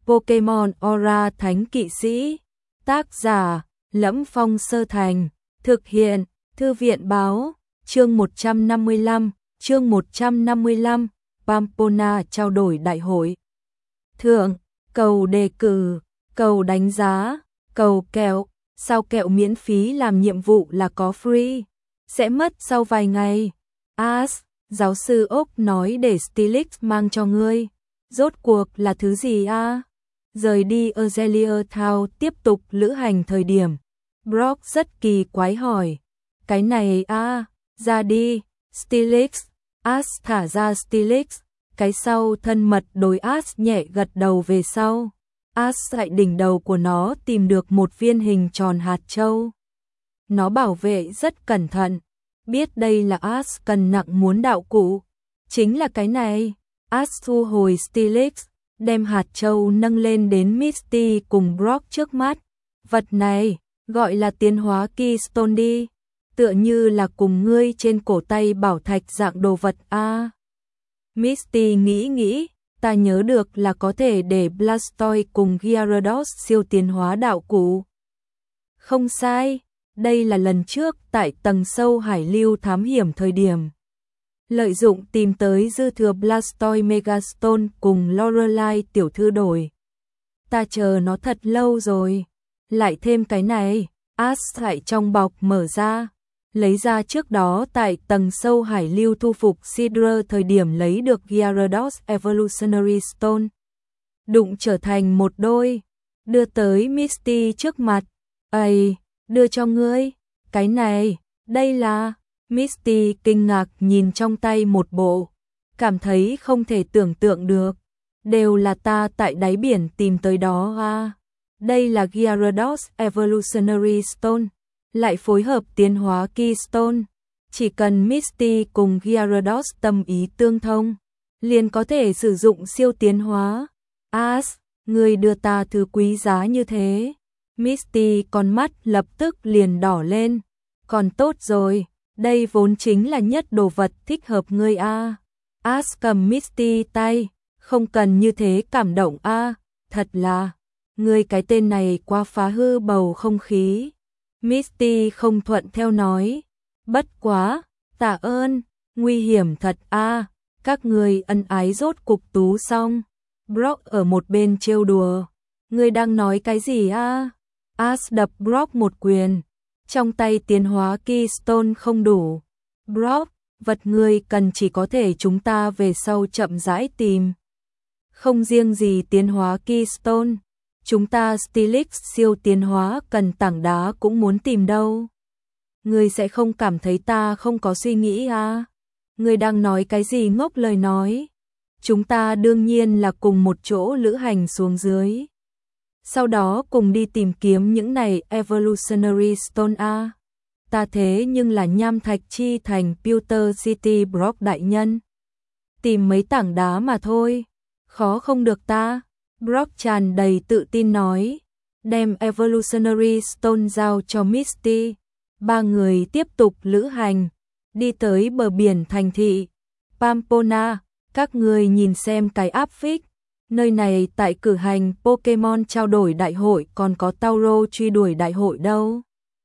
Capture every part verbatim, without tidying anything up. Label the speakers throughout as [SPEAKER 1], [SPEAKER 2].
[SPEAKER 1] Pokemon Aura Thánh Kỵ Sĩ. Tác giả: Lẫm Phong Sơ Thành. Thực hiện: Thư viện báo. Chương một trăm năm mươi lăm, chương một trăm năm mươi lăm, Pampona trao đổi đại hội. Thượng, cầu đề cử, cầu đánh giá, cầu kẹo, sao kẹo miễn phí làm nhiệm vụ là có free, sẽ mất sau vài ngày. As, giáo sư Oak nói để Steelix mang cho ngươi. Rốt cuộc là thứ gì a? À? Rời đi Azalea Town tiếp tục lữ hành thời điểm. Brock rất kỳ quái hỏi. Cái này a, à, ra đi, Steelix. As thả ra Steelix. Cái sau thân mật đối As nhẹ gật đầu về sau. As tại đỉnh đầu của nó tìm được một viên hình tròn hạt châu. Nó bảo vệ rất cẩn thận. Biết đây là As cần nặng muốn đạo cụ. Chính là cái này. As thu hồi Steelix, đem hạt châu nâng lên đến Misty cùng Brock trước mắt. Vật này, gọi là tiến hóa Keystone đi. Tựa như là cùng ngươi trên cổ tay bảo thạch dạng đồ vật a. À. Misty nghĩ nghĩ, ta nhớ được là có thể để Blastoise cùng Gyarados siêu tiến hóa đạo cụ. Không sai, đây là lần trước tại tầng sâu hải lưu thám hiểm thời điểm. Lợi dụng tìm tới dư thừa Blastoise Megastone cùng Lorelei tiểu thư đổi. Ta chờ nó thật lâu rồi, lại thêm cái này. As tại trong bọc mở ra, lấy ra trước đó tại tầng sâu hải lưu thu phục Sidra thời điểm lấy được Gyarados Evolutionary Stone. Đụng trở thành một đôi, đưa tới Misty trước mặt. Ây, đưa cho ngươi, cái này, đây là... Misty kinh ngạc nhìn trong tay một bộ, cảm thấy không thể tưởng tượng được. Đều là ta tại đáy biển tìm tới đó à. Đây là Gyarados Evolutionary Stone, lại phối hợp tiến hóa Keystone. Chỉ cần Misty cùng Gyarados tâm ý tương thông, liền có thể sử dụng siêu tiến hóa. As, người đưa ta thứ quý giá như thế. Misty con mắt lập tức liền đỏ lên. Còn tốt rồi, đây vốn chính là nhất đồ vật thích hợp ngươi a. À. As cầm Misty tay, không cần như thế cảm động a, à. Thật là, ngươi cái tên này quá phá hư bầu không khí. Misty không thuận theo nói, bất quá, tạ ơn, nguy hiểm thật a, à. Các ngươi ân ái rốt cục tú xong. Brock ở một bên trêu đùa, ngươi đang nói cái gì a? À? As đập Brock một quyền. Trong tay tiến hóa Keystone không đủ. Brock, vật ngươi cần chỉ có thể chúng ta về sau chậm rãi tìm. Không riêng gì tiến hóa Keystone, chúng ta Steelix siêu tiến hóa cần tảng đá cũng muốn tìm đâu. Ngươi sẽ không cảm thấy ta không có suy nghĩ à? Ngươi đang nói cái gì ngốc lời nói? Chúng ta đương nhiên là cùng một chỗ lữ hành xuống dưới. Sau đó cùng đi tìm kiếm những này Evolutionary Stone A. Ta thế nhưng là nham thạch chi thành Pewter City Brock đại nhân. Tìm mấy tảng đá mà thôi. Khó không được ta. Brock tràn đầy tự tin nói. Đem Evolutionary Stone giao cho Misty. Ba người tiếp tục lữ hành. Đi tới bờ biển thành thị. Pampona, các người nhìn xem cái áp phích. Nơi này tại cử hành Pokemon trao đổi đại hội còn có Tauro truy đuổi đại hội đâu.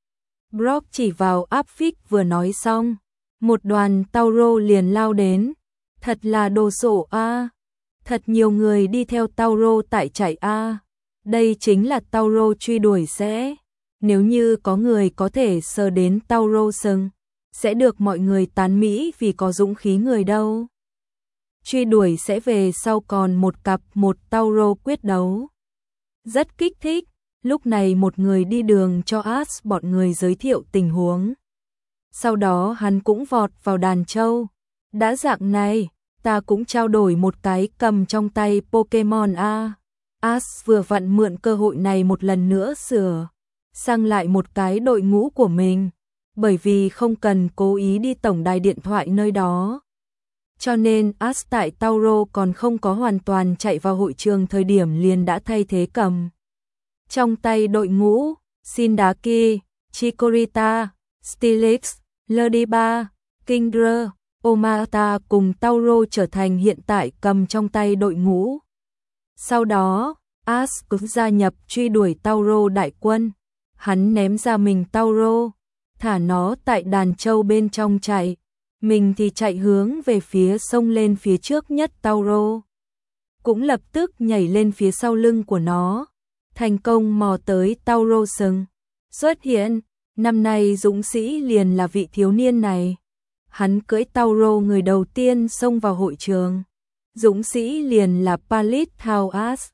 [SPEAKER 1] Brock chỉ vào áp phích vừa nói xong. Một đoàn Tauro liền lao đến. Thật là đồ sộ a. À. Thật nhiều người đi theo Tauro tại chạy a. À. Đây chính là Tauro truy đuổi sẽ. Nếu như có người có thể sờ đến Tauro sừng, sẽ được mọi người tán mỹ vì có dũng khí người đâu. Truy đuổi sẽ về sau còn một cặp một Tauro quyết đấu. Rất kích thích, lúc này một người đi đường cho As bọn người giới thiệu tình huống. Sau đó hắn cũng vọt vào đàn trâu. Đã dạng này, ta cũng trao đổi một cái cầm trong tay Pokemon A. As vừa vặn mượn cơ hội này một lần nữa sửa sang lại một cái đội ngũ của mình. Bởi vì không cần cố ý đi tổng đài điện thoại nơi đó. Cho nên As tại Tauro còn không có hoàn toàn chạy vào hội trường thời điểm liền đã thay thế cầm. Trong tay đội ngũ, Sindaki, Chikorita, Steelix, Lodiba, Kingdra, Omata cùng Tauro trở thành hiện tại cầm trong tay đội ngũ. Sau đó, Ash cũng gia nhập truy đuổi Tauro đại quân. Hắn ném ra mình Tauro, thả nó tại đàn trâu bên trong chạy. Mình thì chạy hướng về phía sông lên phía trước nhất. Tauro cũng lập tức nhảy lên phía sau lưng của nó, thành công mò tới Tauro sừng. Xuất hiện, năm nay dũng sĩ liền là vị thiếu niên này. Hắn cưỡi Tauro người đầu tiên xông vào hội trường. Dũng sĩ liền là Palit Thao Ash.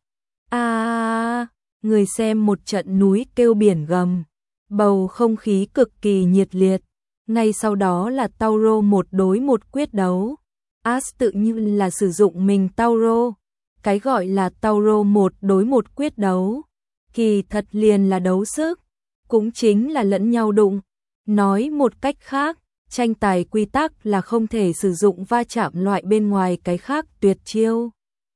[SPEAKER 1] À, người xem một trận núi kêu biển gầm. Bầu không khí cực kỳ nhiệt liệt. Ngay sau đó là Tauro một đối một quyết đấu. Ash tự nhiên là sử dụng mình Tauro. Cái gọi là Tauro một đối một quyết đấu, kỳ thật liền là đấu sức, cũng chính là lẫn nhau đụng. Nói một cách khác, tranh tài quy tắc là không thể sử dụng va chạm loại bên ngoài cái khác tuyệt chiêu.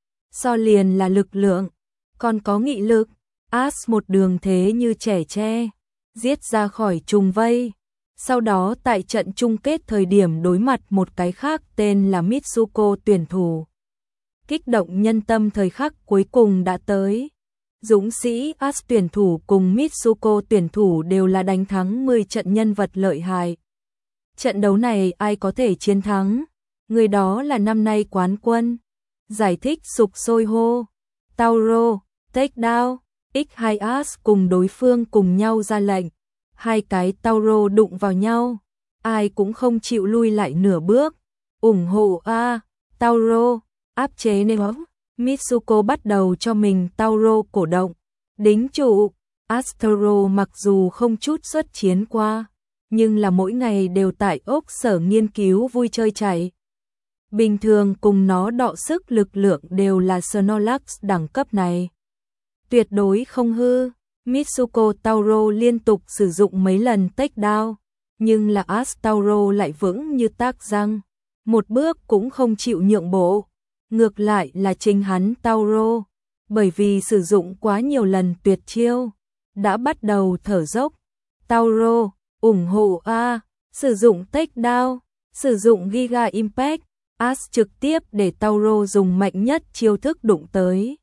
[SPEAKER 1] So liền là lực lượng, còn có nghị lực. Ash một đường thế như trẻ tre, giết ra khỏi trùng vây. Sau đó tại trận chung kết thời điểm đối mặt một cái khác tên là Mitsuko tuyển thủ. Kích động nhân tâm thời khắc cuối cùng đã tới. Dũng sĩ Ash tuyển thủ cùng Mitsuko tuyển thủ đều là đánh thắng mười trận nhân vật lợi hại. Trận đấu này ai có thể chiến thắng? Người đó là năm nay quán quân. Giải thích sục sôi hô. Tauro, take down, ích hai Ash cùng đối phương cùng nhau ra lệnh. Hai cái Tauro đụng vào nhau. Ai cũng không chịu lui lại nửa bước. ủng hộ a Tauro. Áp chế nên hóng, Mitsuko bắt đầu cho mình Tauro cổ động. Đính trụ, Astro mặc dù không chút xuất chiến qua, nhưng là mỗi ngày đều tại ốc sở nghiên cứu vui chơi chạy. Bình thường cùng nó đọ sức lực lượng đều là Snorlax đẳng cấp này. Tuyệt đối không hư, Mitsuko Tauro liên tục sử dụng mấy lần takedown, nhưng là Ash Tauro lại vững như tác răng, một bước cũng không chịu nhượng bộ. Ngược lại là chính hắn Tauro, bởi vì sử dụng quá nhiều lần tuyệt chiêu, đã bắt đầu thở dốc. Tauro, ủng hộ A, sử dụng takedown, sử dụng Giga Impact, Ash trực tiếp để Tauro dùng mạnh nhất chiêu thức đụng tới.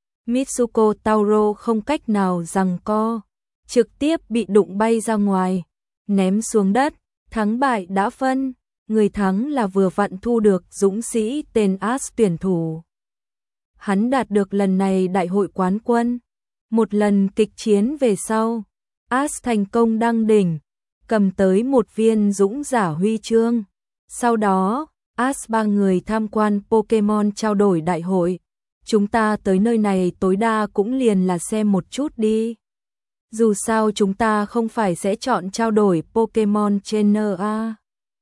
[SPEAKER 1] Mitsuko Tauro không cách nào giằng co, trực tiếp bị đụng bay ra ngoài, ném xuống đất, thắng bại đã phân. Người thắng là vừa vặn thu được dũng sĩ tên Ash tuyển thủ. Hắn đạt được lần này đại hội quán quân. Một lần kịch chiến về sau, Ash thành công đăng đỉnh, cầm tới một viên dũng giả huy chương. Sau đó, Ash ba người tham quan Pokemon trao đổi đại hội. Chúng ta tới nơi này tối đa cũng liền là xem một chút đi. Dù sao chúng ta không phải sẽ chọn trao đổi Pokemon Trainer a.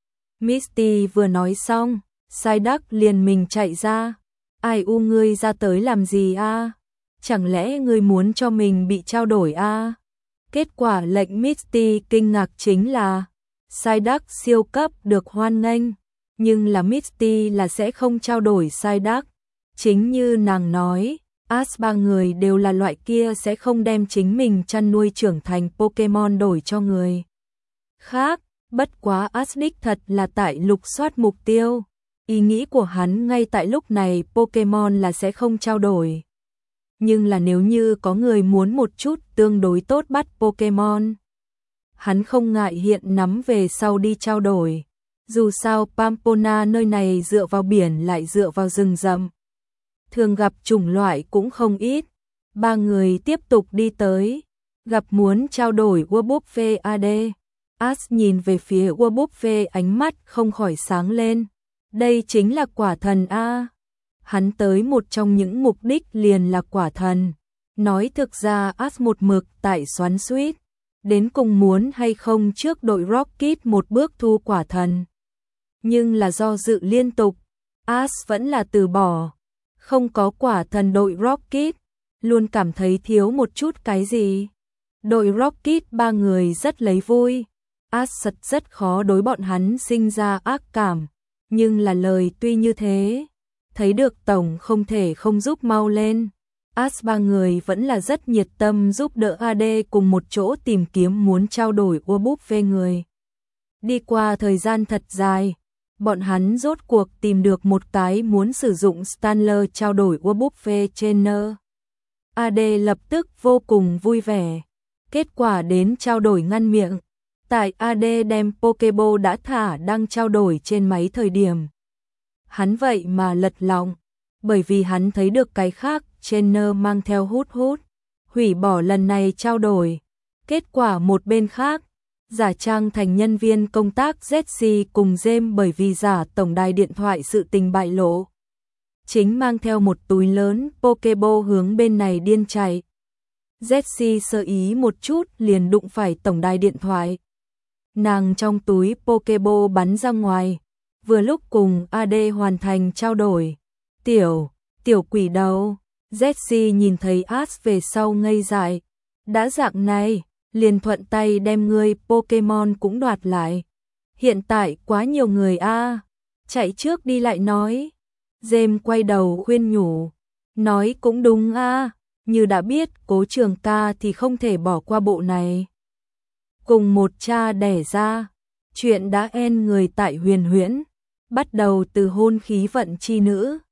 [SPEAKER 1] Misty vừa nói xong, Psyduck liền mình chạy ra. Ai u ngươi ra tới làm gì a? Chẳng lẽ ngươi muốn cho mình bị trao đổi a? Kết quả lệnh Misty kinh ngạc chính là Psyduck siêu cấp được hoan nghênh, nhưng là Misty là sẽ không trao đổi Psyduck. Chính như nàng nói, Ash ba người đều là loại kia sẽ không đem chính mình chăn nuôi trưởng thành Pokemon đổi cho người khác. Bất quá Ash đích thật là tại lục soát mục tiêu. Ý nghĩ của hắn ngay tại lúc này Pokemon là sẽ không trao đổi. Nhưng là nếu như có người muốn một chút tương đối tốt bắt Pokemon, hắn không ngại hiện nắm về sau đi trao đổi. Dù sao Pampona nơi này dựa vào biển lại dựa vào rừng rậm, thường gặp chủng loại cũng không ít. Ba người tiếp tục đi tới, gặp muốn trao đổi Wurbuffet a đê. Ash nhìn về phía Wurbuffet, ánh mắt không khỏi sáng lên. Đây chính là quả thần a. Hắn tới một trong những mục đích liền là quả thần. Nói thực ra Ash một mực tại xoắn xuýt, đến cùng muốn hay không trước đội Rocket một bước thu quả thần. Nhưng là do dự liên tục, Ash vẫn là từ bỏ. Không có quả thần đội Rocket, luôn cảm thấy thiếu một chút cái gì. Đội Rocket ba người rất lấy vui. Ash thật rất khó đối bọn hắn sinh ra ác cảm, nhưng là lời tuy như thế, thấy được tổng không thể không giúp mau lên. Ash ba người vẫn là rất nhiệt tâm giúp đỡ a đê cùng một chỗ tìm kiếm muốn trao đổi Wurbuffet người. Đi qua thời gian thật dài, bọn hắn rốt cuộc tìm được một cái muốn sử dụng Stantler trao đổi Wurbuffet Trainer. a đê lập tức vô cùng vui vẻ. Kết quả đến trao đổi ngăn miệng. Tại a đê đem Pokéball đã thả đang trao đổi trên máy thời điểm. Hắn vậy mà lật lọng, bởi vì hắn thấy được cái khác, trainer mang theo hút hút, hủy bỏ lần này trao đổi. Kết quả một bên khác, giả trang thành nhân viên công tác Jessie cùng James bởi vì giả tổng đài điện thoại sự tình bại lộ. Chính mang theo một túi lớn Pokéball hướng bên này điên chạy. Jessie sơ ý một chút liền đụng phải tổng đài điện thoại. Nàng trong túi Pokéball bắn ra ngoài, vừa lúc cùng a đê hoàn thành trao đổi. Tiểu, tiểu quỷ đầu, Jessie nhìn thấy Ash về sau ngây dại. Đã dạng này, liền thuận tay đem ngươi Pokemon cũng đoạt lại. Hiện tại quá nhiều người a, chạy trước đi lại nói. James quay đầu khuyên nhủ, nói cũng đúng a, như đã biết Cố Trường ca thì không thể bỏ qua bộ này. Cùng một cha đẻ ra, chuyện đã end người tại Huyền Huyễn, bắt đầu từ hôn khí vận chi nữ.